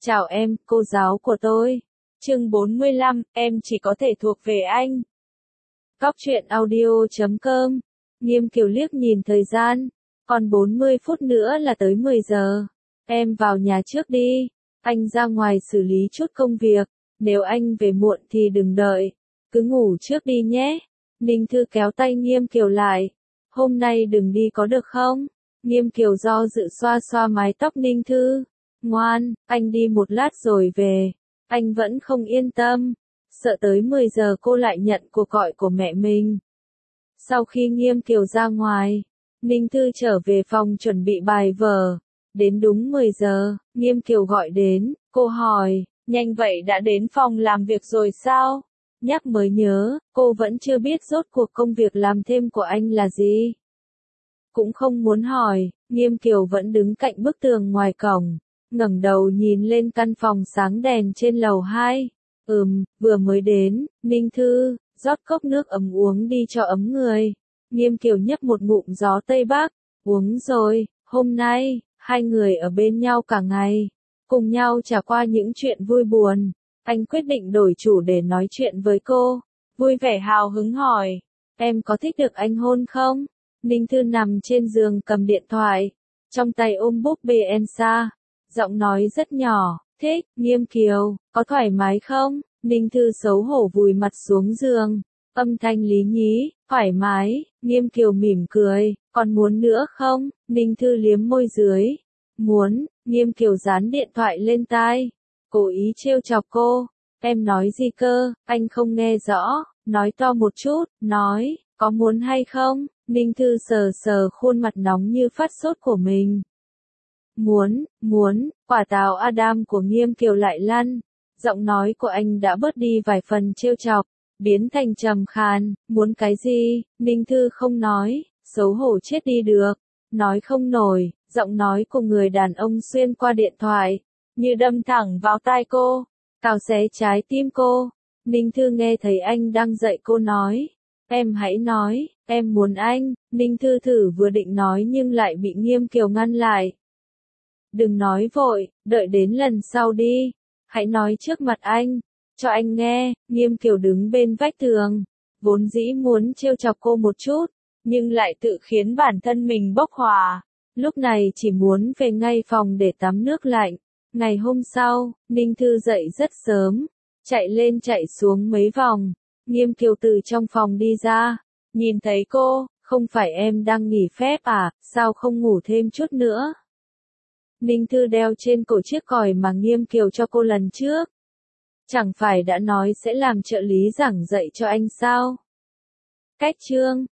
Chào em, cô giáo của tôi. Chương 45, em chỉ có thể thuộc về anh. Góc truyện audio.com. Nghiêm Kiều liếc nhìn thời gian. Còn 40 phút nữa là tới 10 giờ. Em vào nhà trước đi. Anh ra ngoài xử lý chút công việc. Nếu anh về muộn thì đừng đợi. Cứ ngủ trước đi nhé. Ninh Thư kéo tay Nghiêm Kiều lại. Hôm nay đừng đi có được không? Nghiêm Kiều do dự xoa xoa mái tóc Ninh Thư. Ngoan, anh đi một lát rồi về. Anh vẫn không yên tâm. Sợ tới 10 giờ cô lại nhận cuộc gọi của mẹ mình. Sau khi Nghiêm Kiều ra ngoài, Ninh Thư trở về phòng chuẩn bị bài vở. Đến đúng 10 giờ, Nghiêm Kiều gọi đến, cô hỏi, nhanh vậy đã đến phòng làm việc rồi sao? Nhắc mới nhớ, cô vẫn chưa biết rốt cuộc công việc làm thêm của anh là gì. Cũng không muốn hỏi, Nghiêm Kiều vẫn đứng cạnh bức tường ngoài cổng, ngẩng đầu nhìn lên căn phòng sáng đèn trên lầu 2. Vừa mới đến, Ninh Thư, rót cốc nước ấm uống đi cho ấm người. Nghiêm Kiều nhấp một ngụm gió Tây Bắc, uống rồi, hôm nay, hai người ở bên nhau cả ngày, cùng nhau trải qua những chuyện vui buồn. Anh quyết định đổi chủ để nói chuyện với cô, vui vẻ hào hứng hỏi, em có thích được anh hôn không? Ninh Thư nằm trên giường cầm điện thoại, trong tay ôm búp bê Elsa, giọng nói rất nhỏ, thích. Nghiêm Kiều, có thoải mái không? Ninh Thư xấu hổ vùi mặt xuống giường, âm thanh lý nhí, thoải mái. Nghiêm Kiều mỉm cười, còn muốn nữa không? Ninh Thư liếm môi dưới, muốn. Nghiêm Kiều dán điện thoại lên tai, cố ý trêu chọc cô, em nói gì cơ? Anh không nghe rõ, nói to một chút, nói, có muốn hay không? Ninh Thư sờ sờ khuôn mặt nóng như phát sốt của mình. Muốn, quả táo Adam của Nghiêm Kiều lại lăn. Giọng nói của anh đã bớt đi vài phần trêu chọc, biến thành trầm khàn, muốn cái gì? Ninh Thư không nói, xấu hổ chết đi được, nói không nổi, giọng nói của người đàn ông xuyên qua điện thoại, như đâm thẳng vào tai cô, cào xé trái tim cô. Ninh Thư nghe thấy anh đang dạy cô nói, em hãy nói, em muốn anh. Ninh Thư thử vừa định nói nhưng lại bị Nghiêm Kiều ngăn lại. Đừng nói vội, đợi đến lần sau đi. Hãy nói trước mặt anh, cho anh nghe. Nghiêm Kiều đứng bên vách tường, vốn dĩ muốn trêu chọc cô một chút, nhưng lại tự khiến bản thân mình bốc hỏa. Lúc này chỉ muốn về ngay phòng để tắm nước lạnh. Ngày hôm sau, Ninh Thư dậy rất sớm, chạy lên chạy xuống mấy vòng. Nghiêm Kiều từ trong phòng đi ra, nhìn thấy cô, không phải em đang nghỉ phép à, sao không ngủ thêm chút nữa? Ninh Thư đeo trên cổ chiếc còi mà Nghiêm Kiều cho cô lần trước. Chẳng phải đã nói sẽ làm trợ lý giảng dạy cho anh sao? Cách chương